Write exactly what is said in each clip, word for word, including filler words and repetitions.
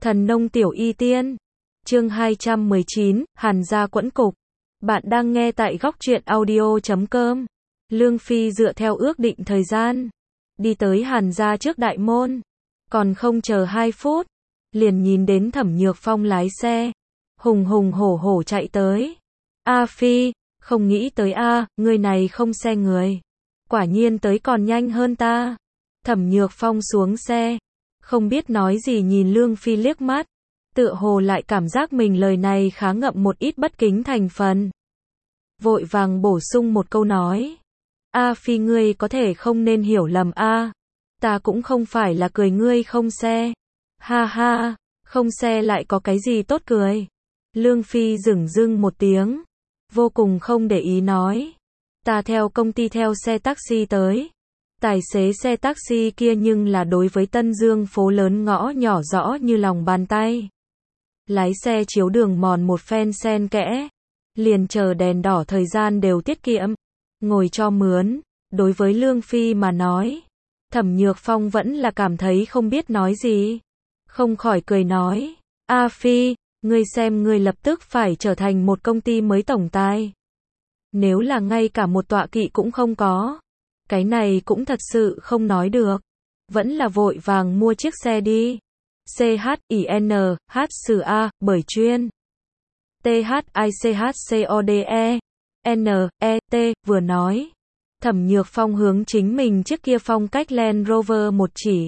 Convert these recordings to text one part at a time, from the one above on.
Thần nông tiểu y tiên. Chương hai trăm mười chín, Hàn gia quẫn cục. Bạn đang nghe tại góc truyện audio chấm com. Lương Phi dựa theo ước định thời gian, đi tới Hàn gia trước đại môn. Còn không chờ hai phút, liền nhìn đến Thẩm Nhược Phong lái xe, hùng hùng hổ hổ chạy tới. A Phi, không nghĩ tới a, người này không xe người. Quả nhiên tới còn nhanh hơn ta. Thẩm Nhược Phong xuống xe, không biết nói gì nhìn Lương Phi liếc mắt, tựa hồ lại cảm giác mình lời này khá ngậm một ít bất kính thành phần. Vội vàng bổ sung một câu nói. A Phi ngươi có thể không nên hiểu lầm a, ta cũng không phải là cười ngươi không xe. Ha ha, không xe lại có cái gì tốt cười. Lương Phi dửng dưng một tiếng, vô cùng không để ý nói. Ta theo công ty theo xe taxi tới. Tài xế xe taxi kia nhưng là đối với Tân Dương phố lớn ngõ nhỏ rõ như lòng bàn tay. Lái xe chiếu đường mòn một phen xen kẽ, liền chờ đèn đỏ thời gian đều tiết kiệm, ngồi cho mướn. Đối với Lương Phi mà nói, Thẩm Nhược Phong vẫn là cảm thấy không biết nói gì, không khỏi cười nói. A Phi, ngươi xem ngươi lập tức phải trở thành một công ty mới tổng tài. Nếu là ngay cả một tọa kỵ cũng không có, cái này cũng thật sự không nói được. Vẫn là vội vàng mua chiếc xe đi. C H I N H S A, bởi chuyên. T H I C H C O D E N E T, vừa nói. Thẩm Nhược Phong hướng chính mình chiếc kia phong cách Land Rover một chỉ.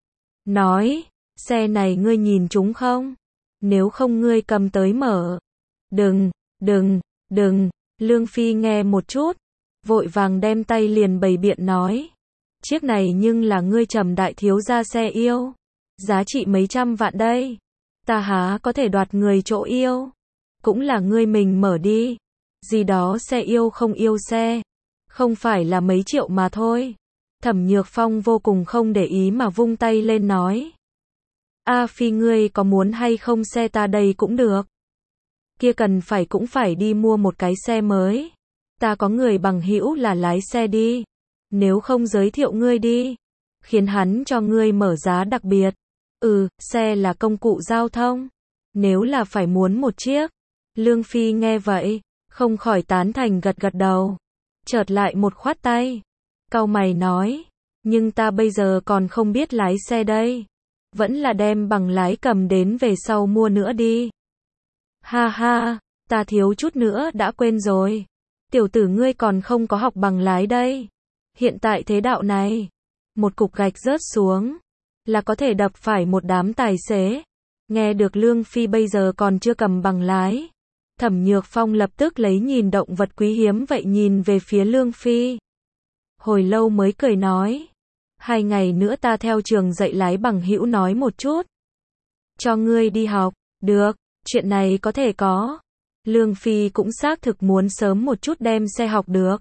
Nói, xe này ngươi nhìn chúng không? Nếu không ngươi cầm tới mở. Đừng, đừng, đừng. Lương Phi nghe một chút, vội vàng đem tay liền bày biện nói. Chiếc này nhưng là ngươi Trầm đại thiếu gia xe yêu. Giá trị mấy trăm vạn đây. Ta há có thể đoạt người chỗ yêu. Cũng là ngươi mình mở đi. Gì đó xe yêu không yêu xe. Không phải là mấy triệu mà thôi. Thẩm Nhược Phong vô cùng không để ý mà vung tay lên nói. A Phi ngươi có muốn hay không xe ta đây cũng được. Kia cần phải cũng phải đi mua một cái xe mới. Ta có người bằng hữu là lái xe đi. Nếu không giới thiệu ngươi đi. Khiến hắn cho ngươi mở giá đặc biệt. Ừ, xe là công cụ giao thông. Nếu là phải muốn một chiếc. Lương Phi nghe vậy, không khỏi tán thành gật gật đầu. Chợt lại một khoát tay. Cau mày nói. Nhưng ta bây giờ còn không biết lái xe đây. Vẫn là đem bằng lái cầm đến về sau mua nữa đi. Ha ha, ta thiếu chút nữa đã quên rồi. Tiểu tử ngươi còn không có học bằng lái đây. Hiện tại thế đạo này, một cục gạch rớt xuống, là có thể đập phải một đám tài xế. Nghe được Lương Phi bây giờ còn chưa cầm bằng lái. Thẩm Nhược Phong lập tức lấy nhìn động vật quý hiếm vậy nhìn về phía Lương Phi. Hồi lâu mới cười nói. Hai ngày nữa ta theo trường dạy lái bằng hữu nói một chút. Cho ngươi đi học, được, chuyện này có thể có. Lương Phi cũng xác thực muốn sớm một chút đem xe học được.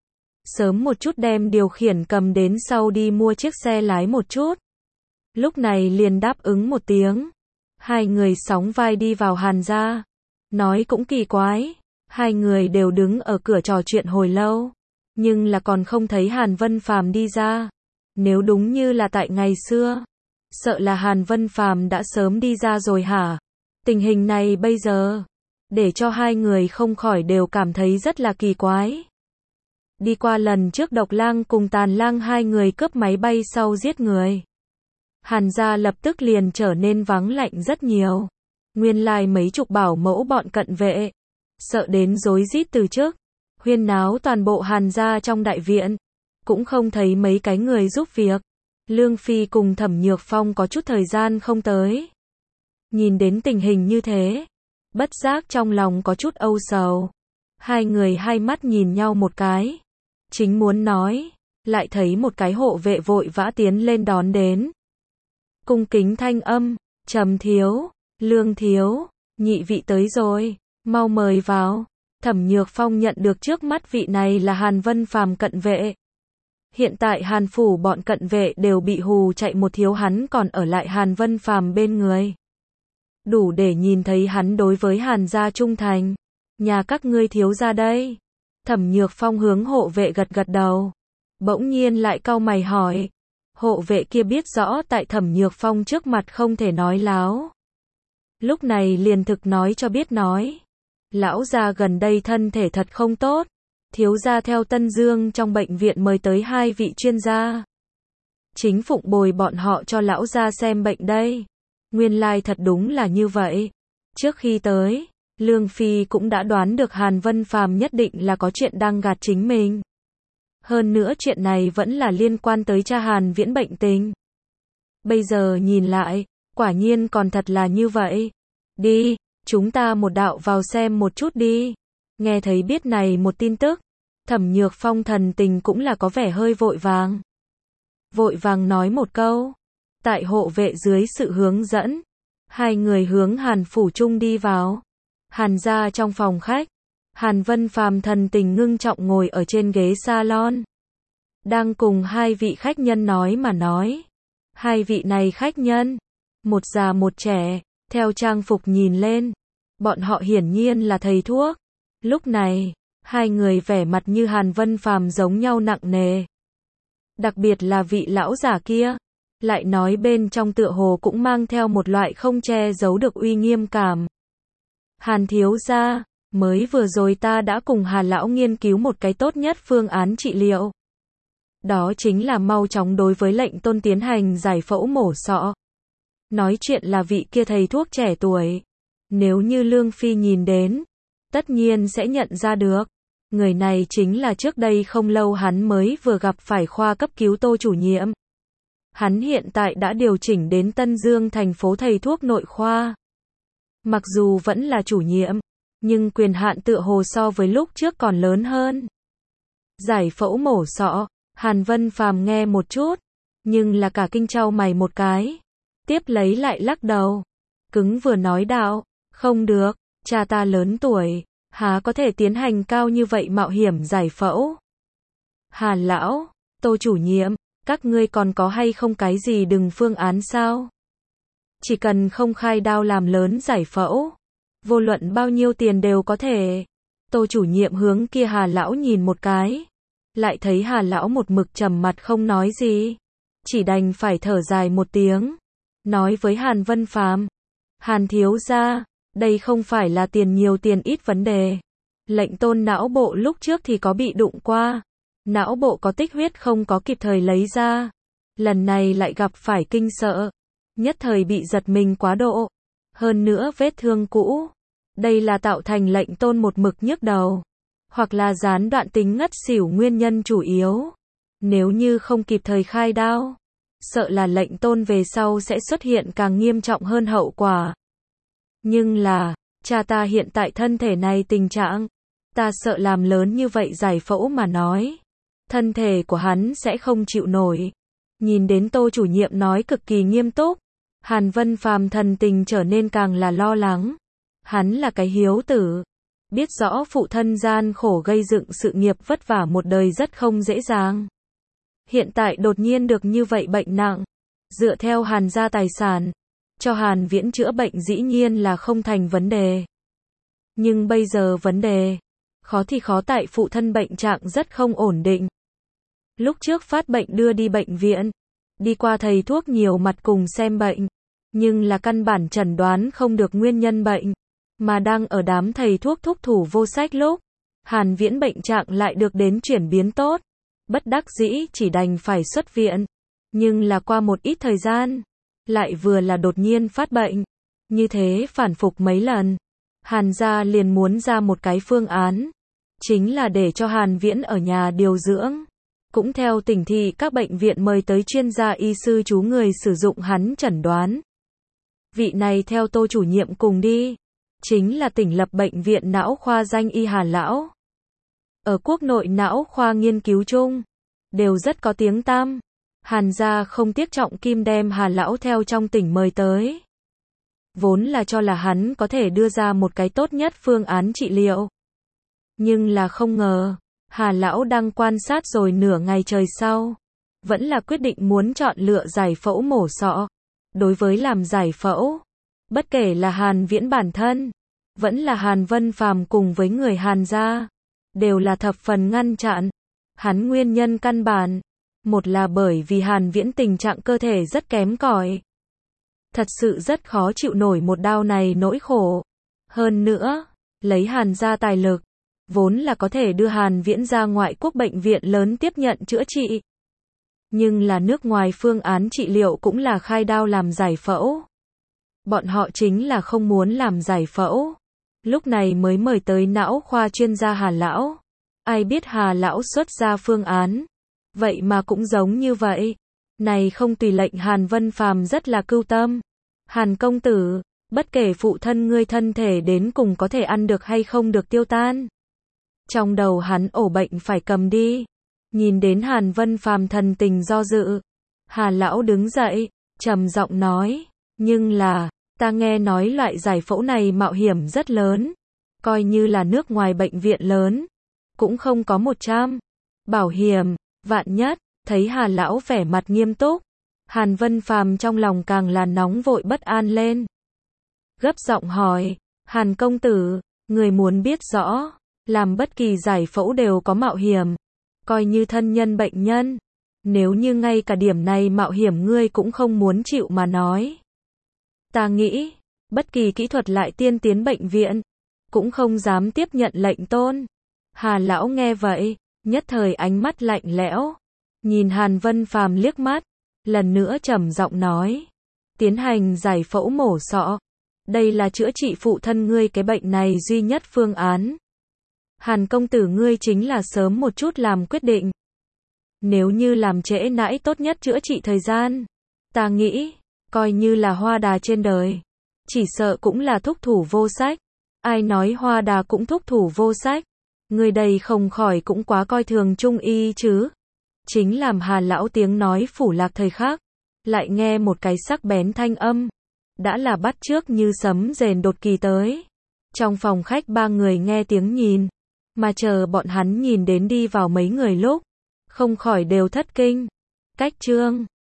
Sớm một chút đem điều khiển cầm đến sau đi mua chiếc xe lái một chút. Lúc này liền đáp ứng một tiếng. Hai người sóng vai đi vào Hàn gia. Nói cũng kỳ quái. Hai người đều đứng ở cửa trò chuyện hồi lâu. Nhưng là còn không thấy Hàn Vân Phàm đi ra. Nếu đúng như là tại ngày xưa, sợ là Hàn Vân Phàm đã sớm đi ra rồi hả? Tình hình này bây giờ, để cho hai người không khỏi đều cảm thấy rất là kỳ quái. Đi qua lần trước Độc Lang cùng Tàn Lang hai người cướp máy bay sau giết người. Hàn gia lập tức liền trở nên vắng lạnh rất nhiều. Nguyên lai mấy chục bảo mẫu bọn cận vệ, sợ đến rối rít từ trước, huyên náo toàn bộ Hàn gia trong đại viện. Cũng không thấy mấy cái người giúp việc. Lương Phi cùng Thẩm Nhược Phong có chút thời gian không tới. Nhìn đến tình hình như thế, bất giác trong lòng có chút âu sầu. Hai người hai mắt nhìn nhau một cái. Chính muốn nói, lại thấy một cái hộ vệ vội vã tiến lên đón đến. Cung kính thanh âm, Trầm thiếu, Lương thiếu, nhị vị tới rồi, mau mời vào. Thẩm Nhược Phong nhận được trước mắt vị này là Hàn Vân Phàm cận vệ. Hiện tại Hàn phủ bọn cận vệ đều bị hù chạy một thiếu hắn còn ở lại Hàn Vân Phàm bên người. Đủ để nhìn thấy hắn đối với Hàn gia trung thành. Nhà các ngươi thiếu gia đây. Thẩm Nhược Phong hướng hộ vệ gật gật đầu. Bỗng nhiên lại cau mày hỏi. Hộ vệ kia biết rõ tại Thẩm Nhược Phong trước mặt không thể nói láo. lúc này liền thực nói cho biết nói. Lão gia gần đây thân thể thật không tốt, thiếu gia theo Tân Dương trong bệnh viện mời tới hai vị chuyên gia. Chính phụng bồi bọn họ cho lão gia xem bệnh đây. Nguyên lai thật đúng là như vậy. Trước khi tới, Lương Phi cũng đã đoán được Hàn Vân Phàm nhất định là có chuyện đang gạt chính mình. Hơn nữa chuyện này vẫn là liên quan tới cha Hàn Viễn bệnh tình. Bây giờ nhìn lại, quả nhiên còn thật là như vậy. Đi, chúng ta một đạo vào xem một chút đi. Nghe thấy biết này một tin tức, Thẩm Nhược Phong thần tình cũng là có vẻ hơi vội vàng. Vội vàng nói một câu. Tại hộ vệ dưới sự hướng dẫn, hai người hướng Hàn phủ trung đi vào. Hàn gia trong phòng khách, Hàn Vân Phàm thần tình ngưng trọng ngồi ở trên ghế salon. Đang cùng hai vị khách nhân nói mà nói. Hai vị này khách nhân, một già một trẻ, theo trang phục nhìn lên, bọn họ hiển nhiên là thầy thuốc. Lúc này, hai người vẻ mặt như Hàn Vân Phàm giống nhau nặng nề. Đặc biệt là vị lão giả kia, lại nói bên trong tựa hồ cũng mang theo một loại không che giấu được uy nghiêm cảm. Hàn thiếu gia, mới vừa rồi ta đã cùng Hàn lão nghiên cứu một cái tốt nhất phương án trị liệu. Đó chính là mau chóng đối với lệnh tôn tiến hành giải phẫu mổ sọ. Nói chuyện là vị kia thầy thuốc trẻ tuổi. Nếu như Lương Phi nhìn đến, tất nhiên sẽ nhận ra được. Người này chính là trước đây không lâu hắn mới vừa gặp phải khoa cấp cứu Tô chủ nhiệm. Hắn hiện tại đã điều chỉnh đến Tân Dương thành phố thầy thuốc nội khoa. Mặc dù vẫn là chủ nhiệm, nhưng quyền hạn tựa hồ so với lúc trước còn lớn hơn. Giải phẫu mổ sọ, Hàn Vân Phàm nghe một chút, nhưng là cả kinh trao mày một cái. Tiếp lấy lại lắc đầu. Cứng vừa nói đạo, không được, cha ta lớn tuổi, há có thể tiến hành cao như vậy mạo hiểm giải phẫu. Hàn lão, Tô chủ nhiệm, các ngươi còn có hay không cái gì đừng phương án sao? Chỉ cần không khai đao làm lớn giải phẫu, vô luận bao nhiêu tiền đều có thể. Tô chủ nhiệm hướng kia Hà lão nhìn một cái, lại thấy Hà lão một mực trầm mặt không nói gì, chỉ đành phải thở dài một tiếng, nói với Hàn Vân Phàm, Hàn thiếu gia, đây không phải là tiền nhiều tiền ít vấn đề. Lệnh tôn não bộ lúc trước thì có bị đụng qua, não bộ có tích huyết không có kịp thời lấy ra, lần này lại gặp phải kinh sợ, nhất thời bị giật mình quá độ, hơn nữa vết thương cũ, đây là tạo thành lệnh tôn một mực nhức đầu, hoặc là gián đoạn tính ngất xỉu nguyên nhân chủ yếu. Nếu như không kịp thời khai đao, sợ là lệnh tôn về sau sẽ xuất hiện càng nghiêm trọng hơn hậu quả. Nhưng là, cha ta hiện tại thân thể này tình trạng, ta sợ làm lớn như vậy giải phẫu mà nói, thân thể của hắn sẽ không chịu nổi. Nhìn đến Tô chủ nhiệm nói cực kỳ nghiêm túc, Hàn Vân Phàm thần tình trở nên càng là lo lắng. Hắn là cái hiếu tử, biết rõ phụ thân gian khổ gây dựng sự nghiệp vất vả một đời rất không dễ dàng. Hiện tại đột nhiên được như vậy bệnh nặng, dựa theo Hàn gia tài sản, cho Hàn Viễn chữa bệnh dĩ nhiên là không thành vấn đề. Nhưng bây giờ vấn đề, khó thì khó tại phụ thân bệnh trạng rất không ổn định. Lúc trước phát bệnh đưa đi bệnh viện, đi qua thầy thuốc nhiều mặt cùng xem bệnh, nhưng là căn bản chẩn đoán không được nguyên nhân bệnh, mà đang ở đám thầy thuốc thúc thủ vô sách lúc, Hàn Viễn bệnh trạng lại được đến chuyển biến tốt, bất đắc dĩ chỉ đành phải xuất viện, nhưng là qua một ít thời gian, lại vừa là đột nhiên phát bệnh, như thế phản phục mấy lần, Hàn gia liền muốn ra một cái phương án, chính là để cho Hàn Viễn ở nhà điều dưỡng. Cũng theo tỉnh thị các bệnh viện mời tới chuyên gia y sư chú người sử dụng hắn chẩn đoán. Vị này theo Tô chủ nhiệm cùng đi, chính là tỉnh lập bệnh viện não khoa danh y Hàn lão. Ở quốc nội não khoa nghiên cứu chung, đều rất có tiếng tăm. Hàn gia không tiếc trọng kim đem Hàn lão theo trong tỉnh mời tới. Vốn là cho là hắn có thể đưa ra một cái tốt nhất phương án trị liệu. Nhưng là không ngờ, Hà lão đang quan sát rồi nửa ngày trời sau, vẫn là quyết định muốn chọn lựa giải phẫu mổ sọ. Đối với làm giải phẫu, bất kể là Hàn Viễn bản thân, vẫn là Hàn Vân Phàm cùng với người Hàn gia, đều là thập phần ngăn chặn. Hắn nguyên nhân căn bản, một là bởi vì Hàn Viễn tình trạng cơ thể rất kém cỏi. thật sự rất khó chịu nổi một đau này nỗi khổ. Hơn nữa, lấy Hàn gia tài lực, vốn là có thể đưa Hàn Viễn ra ngoại quốc bệnh viện lớn tiếp nhận chữa trị. Nhưng là nước ngoài phương án trị liệu cũng là khai đao làm giải phẫu. Bọn họ chính là không muốn làm giải phẫu. Lúc này mới mời tới não khoa chuyên gia Hà Lão. Ai biết Hà Lão xuất ra phương án. Vậy mà cũng giống như vậy. Này không tùy lệnh Hàn Vân Phàm rất là cưu tâm. Hàn công tử, bất kể phụ thân ngươi thân thể đến cùng có thể ăn được hay không được tiêu tan. Trong đầu hắn ổ bệnh phải cầm đi. Nhìn đến Hàn Vân Phàm thần tình do dự. Hà Lão đứng dậy, trầm giọng nói. Nhưng là, ta nghe nói loại giải phẫu này mạo hiểm rất lớn. Coi như là nước ngoài bệnh viện lớn. Cũng không có một trăm. Bảo hiểm, vạn nhất, thấy Hà Lão vẻ mặt nghiêm túc. Hàn Vân Phàm trong lòng càng là nóng vội bất an lên. Gấp giọng hỏi, Hàn công tử, người muốn biết rõ, làm bất kỳ giải phẫu đều có mạo hiểm. Coi như thân nhân bệnh nhân. Nếu như ngay cả điểm này mạo hiểm ngươi cũng không muốn chịu mà nói. Ta nghĩ, bất kỳ kỹ thuật lại tiên tiến bệnh viện, cũng không dám tiếp nhận lệnh tôn. Hà Lão nghe vậy, nhất thời ánh mắt lạnh lẽo. Nhìn Hàn Vân Phàm liếc mắt, lần nữa trầm giọng nói. Tiến hành giải phẫu mổ sọ. Đây là chữa trị phụ thân ngươi cái bệnh này duy nhất phương án. Hàn công tử ngươi chính là sớm một chút làm quyết định. Nếu như làm trễ nãi tốt nhất chữa trị thời gian. Ta nghĩ, coi như là Hoa Đà trên đời. Chỉ sợ cũng là thúc thủ vô sách. Ai nói Hoa Đà cũng thúc thủ vô sách. Người đây không khỏi cũng quá coi thường trung y chứ. Chính làm Hà Lão tiếng nói phủ lạc thời khắc. Lại nghe một cái sắc bén thanh âm. Đã là bắt chước như sấm rền đột kỳ tới. Trong phòng khách ba người nghe tiếng nhìn. Mà chờ bọn hắn nhìn đến đi vào mấy người lúc. Không khỏi đều thất kinh. Cách chương